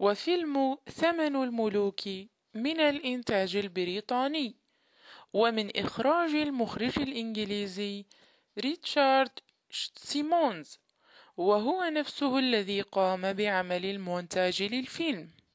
وفيلم ثمن الملوك من الإنتاج البريطاني، ومن إخراج المخرج الإنجليزي ريتشارد سيمونز، وهو نفسه الذي قام بعمل المونتاج للفيلم.